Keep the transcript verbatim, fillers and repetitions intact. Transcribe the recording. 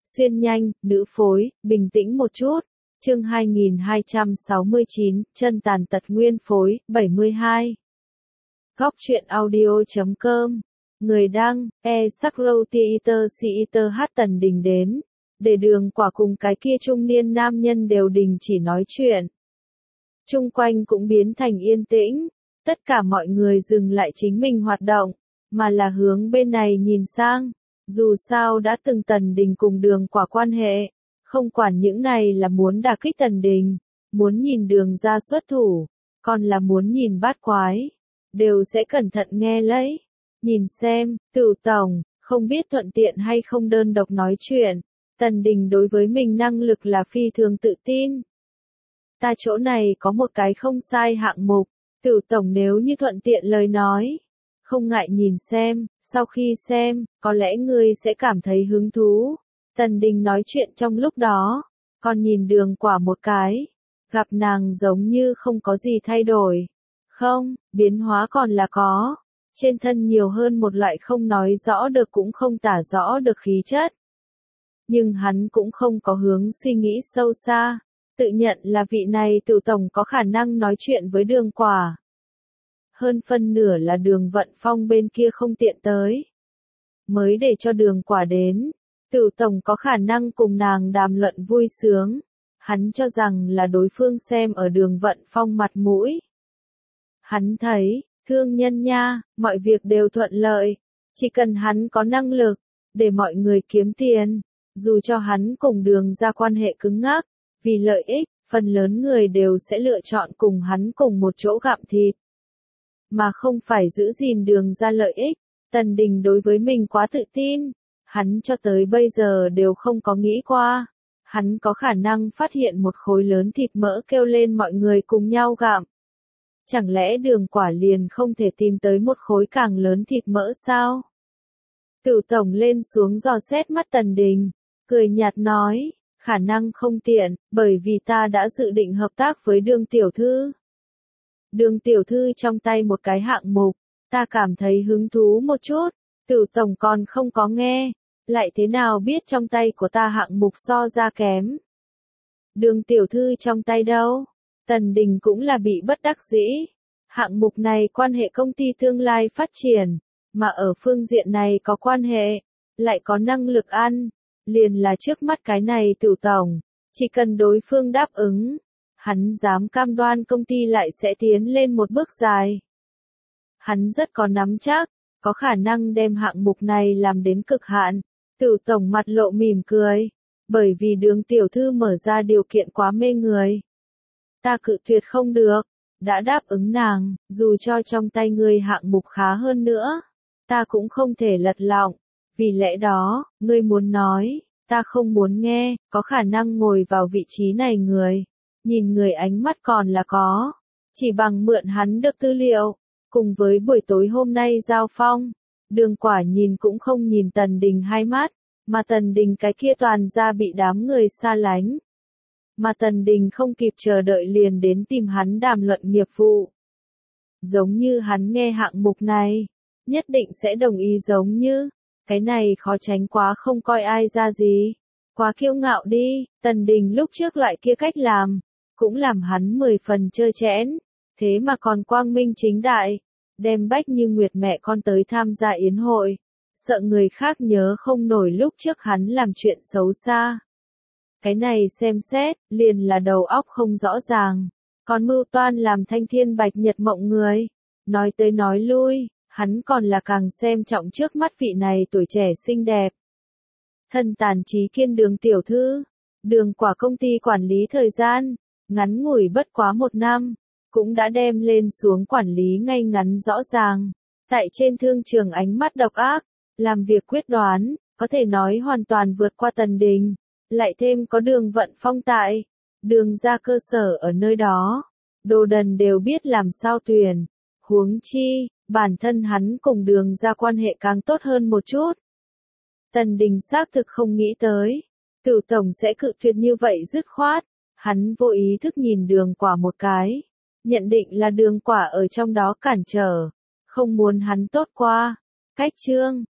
Xuyên nhanh, nữ phối, bình tĩnh một chút. Chương hai nghìn hai trăm sáu mươi chín, chân tàn tật nguyên phối, bảy mươi hai. Góc truyện audio chấm com. Người đăng, e Sakro Theater Theater hát Tần Đình đến. Để Đường Quả cùng cái kia trung niên nam nhân đều đình chỉ nói chuyện. Chung quanh cũng biến thành yên tĩnh. Tất cả mọi người dừng lại chính mình hoạt động, mà là hướng bên này nhìn sang. Dù sao đã từng Tần Đình cùng Đường Quả quan hệ, không quản những này là muốn đả kích Tần Đình, muốn nhìn Đường ra xuất thủ, còn là muốn nhìn bát quái, đều sẽ cẩn thận nghe lấy. Nhìn xem, Cửu tổng, không biết thuận tiện hay không đơn độc nói chuyện, Tần Đình đối với mình năng lực là phi thường tự tin. Ta chỗ này có một cái không sai hạng mục, Cửu tổng nếu như thuận tiện lời nói, không ngại nhìn xem, sau khi xem, có lẽ ngươi sẽ cảm thấy hứng thú. Tần Đình nói chuyện trong lúc đó, còn nhìn Đường Quả một cái, gặp nàng giống như không có gì thay đổi. Không, biến hóa còn là có, trên thân nhiều hơn một loại không nói rõ được cũng không tả rõ được khí chất. Nhưng hắn cũng không có hướng suy nghĩ sâu xa, tự nhận là vị này Cửu tổng có khả năng nói chuyện với Đường Quả. Hơn phân nửa là Đường Vận Phong bên kia không tiện tới, mới để cho Đường Quả đến. Cửu tổng có khả năng cùng nàng đàm luận vui sướng, hắn cho rằng là đối phương xem ở Đường Vận Phong mặt mũi. Hắn thấy, thương nhân nha, mọi việc đều thuận lợi, chỉ cần hắn có năng lực, để mọi người kiếm tiền, dù cho hắn cùng Đường ra quan hệ cứng ngắc, vì lợi ích, phần lớn người đều sẽ lựa chọn cùng hắn cùng một chỗ gặm thịt, mà không phải giữ gìn Đường ra lợi ích. Tần Đình đối với mình quá tự tin, hắn cho tới bây giờ đều không có nghĩ qua, hắn có khả năng phát hiện một khối lớn thịt mỡ kêu lên mọi người cùng nhau gặm. Chẳng lẽ Đường Quả liền không thể tìm tới một khối càng lớn thịt mỡ sao? Cửu tổng lên xuống dò xét mắt Tần Đình, cười nhạt nói, khả năng không tiện, bởi vì ta đã dự định hợp tác với Đường tiểu thư. Đường tiểu thư trong tay một cái hạng mục, ta cảm thấy hứng thú một chút. Cửu tổng còn không có nghe, lại thế nào biết trong tay của ta hạng mục so ra kém. Đường tiểu thư trong tay đâu? Tần Đình cũng là bị bất đắc dĩ. Hạng mục này quan hệ công ty tương lai phát triển, mà ở phương diện này có quan hệ, lại có năng lực ăn, liền là trước mắt cái này Cửu tổng, chỉ cần đối phương đáp ứng, hắn dám cam đoan công ty lại sẽ tiến lên một bước dài. Hắn rất có nắm chắc, có khả năng đem hạng mục này làm đến cực hạn. Cửu tổng mặt lộ mỉm cười, bởi vì Đường tiểu thư mở ra điều kiện quá mê người. Ta cự tuyệt không được, đã đáp ứng nàng, dù cho trong tay ngươi hạng mục khá hơn nữa, ta cũng không thể lật lọng, vì lẽ đó, ngươi muốn nói, ta không muốn nghe, có khả năng ngồi vào vị trí này người, nhìn người ánh mắt còn là có, chỉ bằng mượn hắn được tư liệu, cùng với buổi tối hôm nay giao phong. Đường Quả nhìn cũng không nhìn Tần Đình hai mắt, mà Tần Đình cái kia toàn ra bị đám người xa lánh. Mà Tần Đình không kịp chờ đợi liền đến tìm hắn đàm luận nghiệp vụ. Giống như hắn nghe hạng mục này, nhất định sẽ đồng ý giống như, cái này khó tránh quá không coi ai ra gì. Quá kiêu ngạo đi, Tần Đình lúc trước loại kia cách làm, cũng làm hắn mười phần trơ trẽn, thế mà còn quang minh chính đại. Đem Bách Như Nguyệt mẹ con tới tham gia yến hội, sợ người khác nhớ không nổi lúc trước hắn làm chuyện xấu xa. Cái này xem xét, liền là đầu óc không rõ ràng, còn mưu toan làm thanh thiên bạch nhật mộng người. Nói tới nói lui, hắn còn là càng xem trọng trước mắt vị này tuổi trẻ xinh đẹp. Thân tàn trí kiên Đường tiểu thư, Đường Quả công ty quản lý thời gian, ngắn ngủi bất quá một năm. Cũng đã đem lên xuống quản lý ngay ngắn rõ ràng, tại trên thương trường ánh mắt độc ác, làm việc quyết đoán, có thể nói hoàn toàn vượt qua Tần Đình, lại thêm có Đường Vận Phong tại, Đường ra cơ sở ở nơi đó, đồ đần đều biết làm sao tuyển, huống chi, bản thân hắn cùng Đường ra quan hệ càng tốt hơn một chút. Tần Đình xác thực không nghĩ tới, Cửu tổng sẽ cự tuyệt như vậy dứt khoát, hắn vô ý thức nhìn Đường Quả một cái. Nhận định là Đường Quả ở trong đó cản trở, không muốn hắn tốt qua. Cách chương,